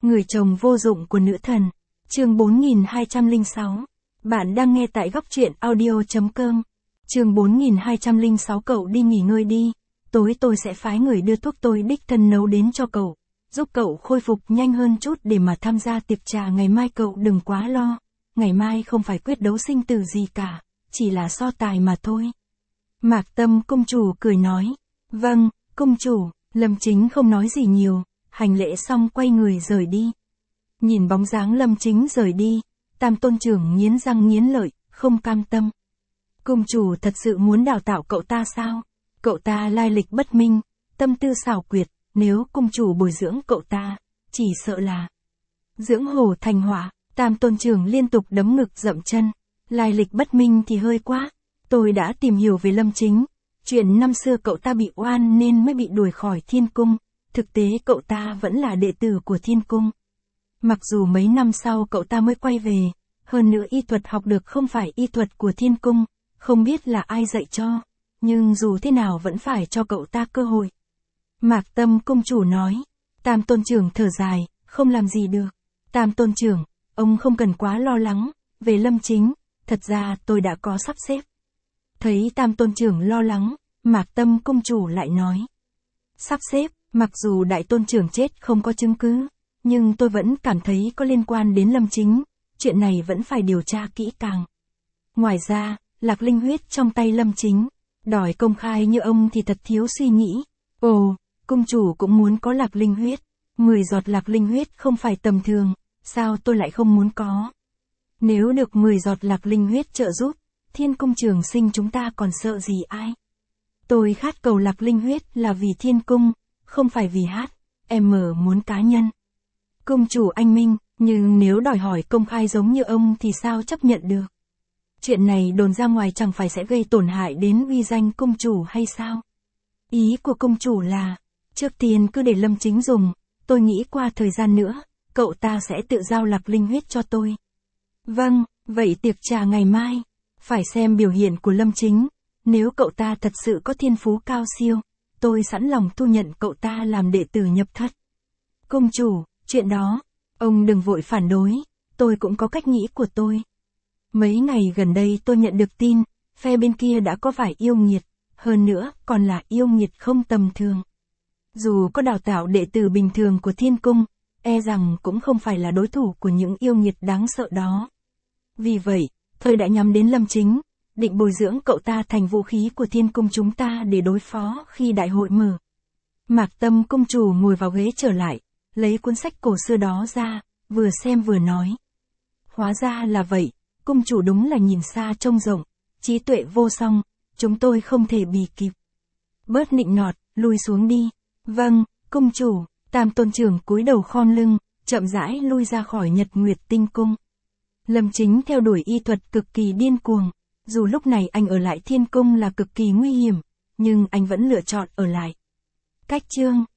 Người chồng vô dụng của nữ thần. Chương 4206. Bạn đang nghe tại góc truyện audio.com. Chương 4206. Cậu đi nghỉ ngơi đi. Tối tôi sẽ phái người đưa thuốc tôi đích thân nấu đến cho cậu. Giúp cậu khôi phục nhanh hơn chút để mà tham gia tiệc trà ngày mai. Cậu đừng quá lo. Ngày mai không phải quyết đấu sinh tử gì cả. Chỉ là so tài mà thôi. Mạc Tâm công chủ cười nói. Vâng, công chủ. Lâm Chính không nói gì nhiều. Hành lễ xong quay người rời đi. Nhìn bóng dáng Lâm Chính rời đi, Tam tôn trưởng nghiến răng nghiến lợi, không cam tâm. Cung chủ thật sự muốn đào tạo cậu ta sao? Cậu ta lai lịch bất minh, tâm tư xảo quyệt, nếu cung chủ bồi dưỡng cậu ta, chỉ sợ là dưỡng hổ thành họa. Tam tôn trưởng liên tục đấm ngực dậm chân. Lai lịch bất minh thì hơi quá. Tôi đã tìm hiểu về Lâm Chính. Chuyện năm xưa cậu ta bị oan nên mới bị đuổi khỏi Thiên Cung. Thực tế cậu ta vẫn là đệ tử của Thiên Cung. Mặc dù mấy năm sau cậu ta mới quay về, hơn nữa y thuật học được không phải y thuật của Thiên Cung, không biết là ai dạy cho, nhưng dù thế nào vẫn phải cho cậu ta cơ hội. Mạc Tâm công chủ nói. Tam tôn trưởng thở dài, không làm gì được. Tam tôn trưởng, ông không cần quá lo lắng, về Lâm Chính, thật ra tôi đã có sắp xếp. Thấy Tam tôn trưởng lo lắng, Mạc Tâm công chủ lại nói. Sắp xếp, mặc dù đại tôn trưởng chết không có chứng cứ, nhưng tôi vẫn cảm thấy có liên quan đến Lâm Chính, chuyện này vẫn phải điều tra kỹ càng. Ngoài ra, lạc linh huyết trong tay Lâm Chính, đòi công khai như ông thì thật thiếu suy nghĩ. Ồ, cung chủ cũng muốn có lạc linh huyết, 10 giọt lạc linh huyết không phải tầm thường, sao tôi lại không muốn có. Nếu được 10 giọt lạc linh huyết trợ giúp, Thiên Cung Trường Sinh chúng ta còn sợ gì ai. Tôi khát cầu lạc linh huyết là vì Thiên Cung, không phải vì em muốn cá nhân. Công chủ anh minh, nhưng nếu đòi hỏi công khai giống như ông thì sao chấp nhận được? Chuyện này đồn ra ngoài chẳng phải sẽ gây tổn hại đến uy danh công chủ hay sao? Ý của công chủ là, trước tiên cứ để Lâm Chính dùng, tôi nghĩ qua thời gian nữa, cậu ta sẽ tự giao lạc linh huyết cho tôi. Vâng, vậy tiệc trà ngày mai, phải xem biểu hiện của Lâm Chính, nếu cậu ta thật sự có thiên phú cao siêu, tôi sẵn lòng thu nhận cậu ta làm đệ tử nhập thất. Công chủ, chuyện đó, ông đừng vội phản đối, tôi cũng có cách nghĩ của tôi. Mấy ngày gần đây tôi nhận được tin, phe bên kia đã có vài yêu nghiệt, hơn nữa còn là yêu nghiệt không tầm thường. Dù có đào tạo đệ tử bình thường của Thiên Cung, e rằng cũng không phải là đối thủ của những yêu nghiệt đáng sợ đó. Vì vậy, tôi đã nhắm đến Lâm Chính, định bồi dưỡng cậu ta thành vũ khí của Thiên Cung chúng ta để đối phó khi đại hội mở. Mạc Tâm công chủ ngồi vào ghế trở lại, lấy cuốn sách cổ xưa đó ra, vừa xem vừa nói. Hóa ra là vậy, công chủ đúng là nhìn xa trông rộng, trí tuệ vô song, chúng tôi không thể bì kịp. Bớt nịnh nọt, lui xuống đi. Vâng, công chủ. Tam tôn trưởng cúi đầu khom lưng, chậm rãi lui ra khỏi Nhật Nguyệt Tinh Cung. Lâm Chính theo đuổi y thuật cực kỳ điên cuồng, dù lúc này anh ở lại Thiên Cung là cực kỳ nguy hiểm, nhưng anh vẫn lựa chọn ở lại. Cách chương